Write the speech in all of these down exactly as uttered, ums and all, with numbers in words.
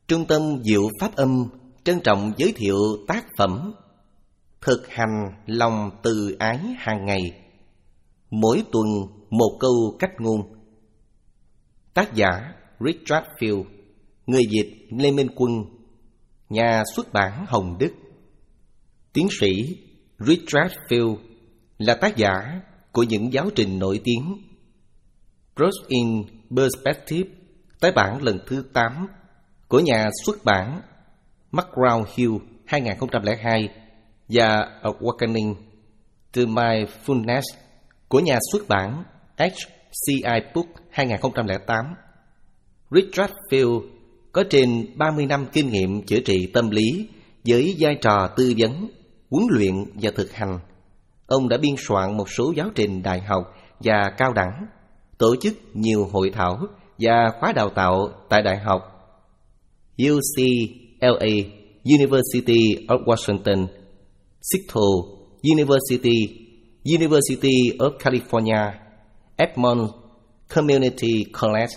Trung tâm Diệu Pháp Âm trân trọng giới thiệu tác phẩm Thực hành lòng từ ái hàng ngày, mỗi tuần một câu cách ngôn. Tác giả Richard Field, người dịch Lê Minh Quân, nhà xuất bản Hồng Đức. Tiến sĩ Richard Field là tác giả của những giáo trình nổi tiếng Growth in Perspective, tái bản lần thứ tám của nhà xuất bản McGraw-Hill hai không không hai và Awakening to Mindfulness của nhà xuất bản hát xê i Book hai không không tám. Richard Field có trên ba mươi năm kinh nghiệm chữa trị tâm lý với vai trò tư vấn, huấn luyện và thực hành. Ông đã biên soạn một số giáo trình đại học và cao đẳng, tổ chức nhiều hội thảo và khóa đào tạo tại Đại học u xê lờ a, University of Washington, Seattle University, University of California, Edmond Community College.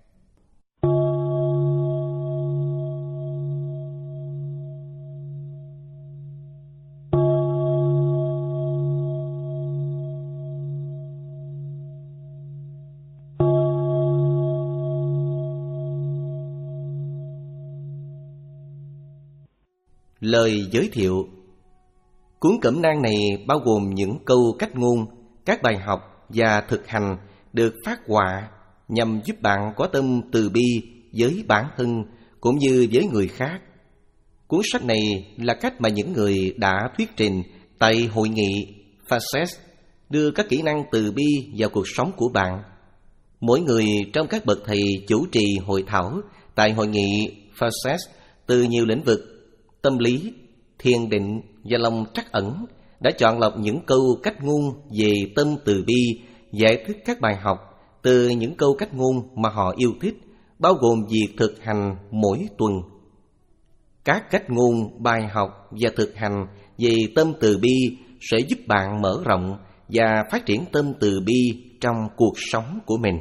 Lời giới thiệu. Cuốn cẩm nang này bao gồm những câu cách ngôn, các bài học và thực hành được phát họa nhằm giúp bạn có tâm từ bi với bản thân cũng như với người khác. Cuốn sách này là cách mà những người đã thuyết trình tại hội nghị Facet đưa các kỹ năng từ bi vào cuộc sống của bạn. Mỗi người trong các bậc thầy chủ trì hội thảo tại hội nghị Facet từ nhiều lĩnh vực tâm lý, thiền định và lòng trắc ẩn đã chọn lọc những câu cách ngôn về tâm từ bi, giải thích các bài học từ những câu cách ngôn mà họ yêu thích, bao gồm việc thực hành mỗi tuần. Các cách ngôn, bài học và thực hành về tâm từ bi sẽ giúp bạn mở rộng và phát triển tâm từ bi trong cuộc sống của mình.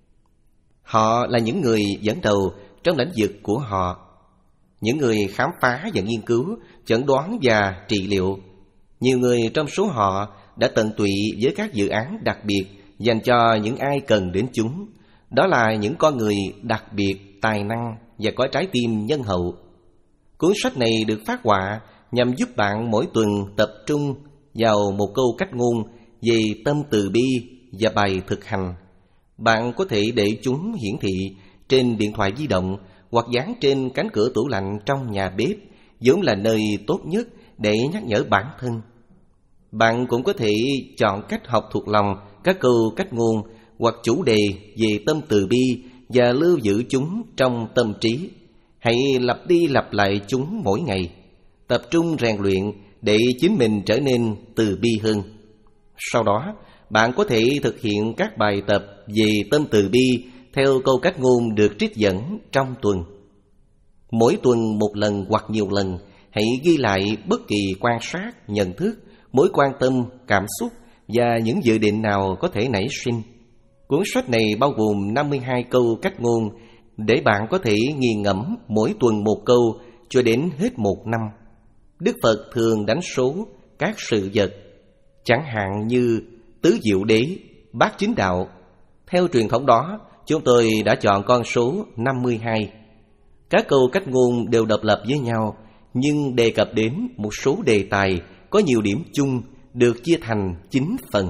Họ là những người dẫn đầu trong lĩnh vực của họ, những người khám phá và nghiên cứu, chẩn đoán và trị liệu. Nhiều người trong số họ đã tận tụy với các dự án đặc biệt dành cho những ai cần đến chúng. Đó là những con người đặc biệt, tài năng và có trái tim nhân hậu. Cuốn sách này được phát họa nhằm giúp bạn mỗi tuần tập trung vào một câu cách ngôn về tâm từ bi và bài thực hành. Bạn có thể để chúng hiển thị trên điện thoại di động hoặc dán trên cánh cửa tủ lạnh trong nhà bếp, vốn là nơi tốt nhất để nhắc nhở bản thân. Bạn cũng có thể chọn cách học thuộc lòng các câu cách ngôn hoặc chủ đề về tâm từ bi và lưu giữ chúng trong tâm trí. Hãy lặp đi lặp lại chúng mỗi ngày, tập trung rèn luyện để chính mình trở nên từ bi hơn. Sau đó, bạn có thể thực hiện các bài tập về tâm từ bi theo câu cách ngôn được trích dẫn trong tuần. Mỗi tuần một lần hoặc nhiều lần, hãy ghi lại bất kỳ quan sát, nhận thức, mối quan tâm, cảm xúc và những dự định nào có thể nảy sinh. Cuốn sách này bao gồm năm mươi hai câu cách ngôn để bạn có thể nghiền ngẫm mỗi tuần một câu cho đến hết một năm. Đức Phật thường đánh số các sự vật, chẳng hạn như tứ diệu đế, bát chính đạo. Theo truyền thống đó, chúng tôi đã chọn con số năm mươi hai. Các câu cách ngôn đều độc lập với nhau, nhưng đề cập đến một số đề tài có nhiều điểm chung, được chia thành chín phần.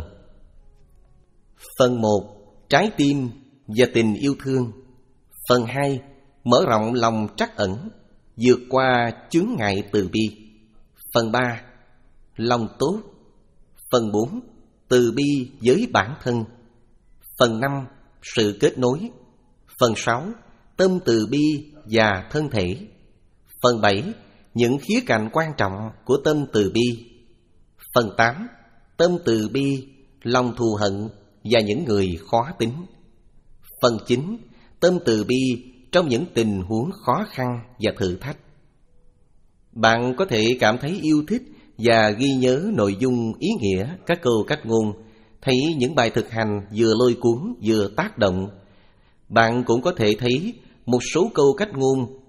Phần một, trái tim và tình yêu thương. Phần hai, mở rộng lòng trắc ẩn, vượt qua chướng ngại từ bi. Phần ba, lòng tốt. Phần bốn, từ bi với bản thân. Phần năm, sự kết nối. Phần sáu, tâm từ bi và thân thể. Phần bảy, những khía cạnh quan trọng của tâm từ bi. Phần tám, tâm từ bi, lòng thù hận và những người khó tính. Phần chín, tâm từ bi trong những tình huống khó khăn và thử thách. Bạn có thể cảm thấy yêu thích và ghi nhớ nội dung ý nghĩa các câu cách ngôn, thấy những bài thực hành vừa lôi cuốn vừa tác động. Bạn cũng có thể thấy một số câu cách ngôn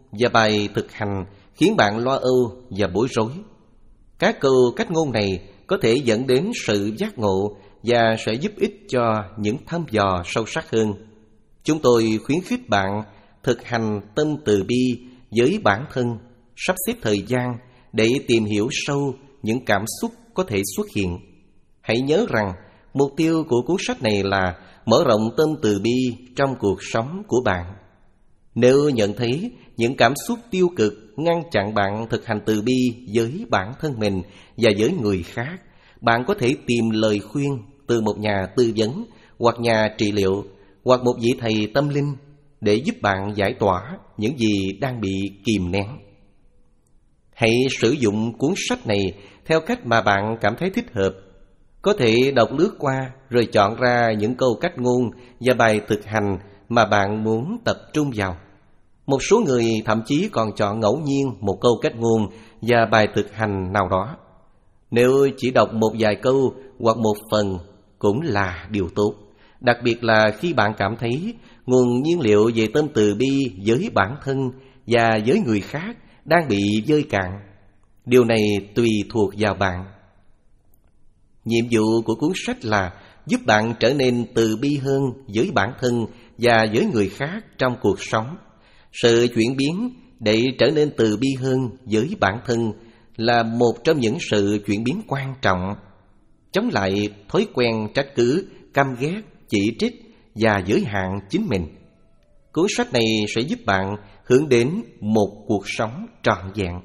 và bài thực hành khiến bạn lo âu và bối rối. Các câu cách ngôn này có thể dẫn đến sự giác ngộ và sẽ giúp ích cho những thăm dò sâu sắc hơn. Chúng tôi khuyến khích bạn thực hành tâm từ bi với bản thân, sắp xếp thời gian để tìm hiểu sâu những cảm xúc có thể xuất hiện. Hãy nhớ rằng mục tiêu của cuốn sách này là mở rộng tâm từ bi trong cuộc sống của bạn. Nếu nhận thấy những cảm xúc tiêu cực ngăn chặn bạn thực hành từ bi với bản thân mình và với người khác, bạn có thể tìm lời khuyên từ một nhà tư vấn hoặc nhà trị liệu hoặc một vị thầy tâm linh để giúp bạn giải tỏa những gì đang bị kìm nén. Hãy sử dụng cuốn sách này theo cách mà bạn cảm thấy thích hợp. Có thể đọc lướt qua rồi chọn ra những câu cách ngôn và bài thực hành mà bạn muốn tập trung vào. Một số người thậm chí còn chọn ngẫu nhiên một câu cách ngôn và bài thực hành nào đó. Nếu chỉ đọc một vài câu hoặc một phần cũng là điều tốt, đặc biệt là khi bạn cảm thấy nguồn nhiên liệu về tâm từ bi với bản thân và với người khác đang bị vơi cạn. Điều này tùy thuộc vào bạn. Nhiệm vụ của cuốn sách là giúp bạn trở nên từ bi hơn với bản thân và với người khác trong cuộc sống. Sự chuyển biến để trở nên từ bi hơn với bản thân là một trong những sự chuyển biến quan trọng, chống lại thói quen trách cứ, căm ghét, chỉ trích và giới hạn chính mình. Cuốn sách này sẽ giúp bạn hướng đến một cuộc sống trọn vẹn.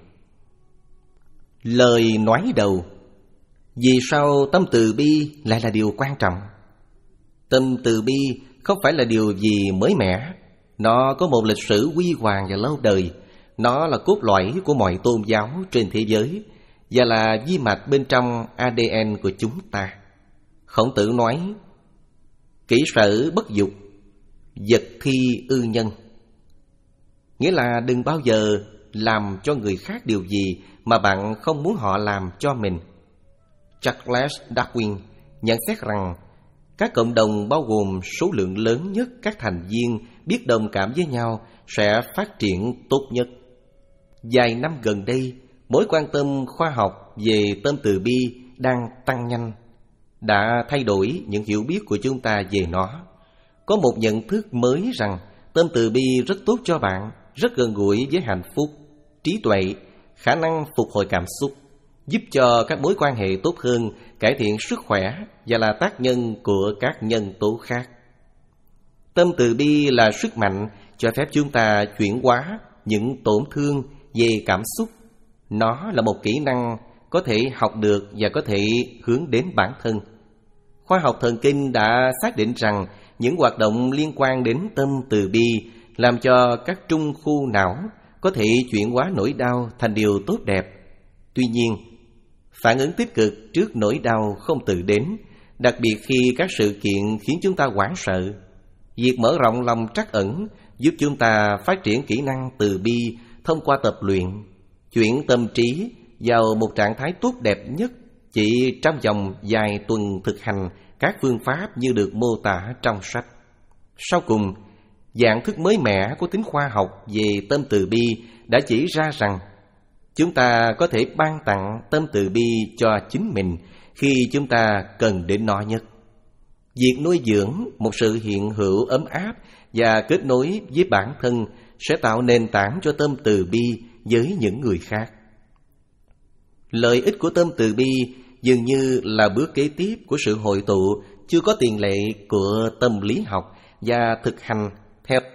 Lời nói đầu. Vì sao tâm từ bi lại là điều quan trọng? Tâm từ bi không phải là điều gì mới mẻ. Nó có một lịch sử huy hoàng và lâu đời. Nó là cốt lõi của mọi tôn giáo trên thế giới và là di mạch bên trong a đê en của chúng ta. Khổng Tử nói: kỹ sở bất dục, vật thi ư nhân. Nghĩa là đừng bao giờ làm cho người khác điều gì mà bạn không muốn họ làm cho mình. Charles Darwin nhận xét rằng các cộng đồng bao gồm số lượng lớn nhất các thành viên biết đồng cảm với nhau sẽ phát triển tốt nhất. Vài năm gần đây, mối quan tâm khoa học về tâm từ bi đang tăng nhanh, đã thay đổi những hiểu biết của chúng ta về nó. Có một nhận thức mới rằng tâm từ bi rất tốt cho bạn, rất gần gũi với hạnh phúc, trí tuệ, khả năng phục hồi cảm xúc, giúp cho các mối quan hệ tốt hơn, cải thiện sức khỏe và là tác nhân của các nhân tố khác. Tâm từ bi là sức mạnh cho phép chúng ta chuyển hóa những tổn thương về cảm xúc. Nó là một kỹ năng có thể học được và có thể hướng đến bản thân. Khoa học thần kinh đã xác định rằng những hoạt động liên quan đến tâm từ bi làm cho các trung khu não có thể chuyển hóa nỗi đau thành điều tốt đẹp. Tuy nhiên, phản ứng tích cực trước nỗi đau không tự đến, đặc biệt khi các sự kiện khiến chúng ta hoảng sợ. Việc mở rộng lòng trắc ẩn giúp chúng ta phát triển kỹ năng từ bi thông qua tập luyện, chuyển tâm trí vào một trạng thái tốt đẹp nhất chỉ trong vòng vài tuần thực hành các phương pháp như được mô tả trong sách. Sau cùng, dạng thức mới mẻ của tính khoa học về tâm từ bi đã chỉ ra rằng chúng ta có thể ban tặng tâm từ bi cho chính mình khi chúng ta cần đến nó nhất. Việc nuôi dưỡng một sự hiện hữu ấm áp và kết nối với bản thân sẽ tạo nền tảng cho tâm từ bi với những người khác. Lợi ích của tâm từ bi dường như là bước kế tiếp của sự hội tụ chưa có tiền lệ của tâm lý học và thực hành theo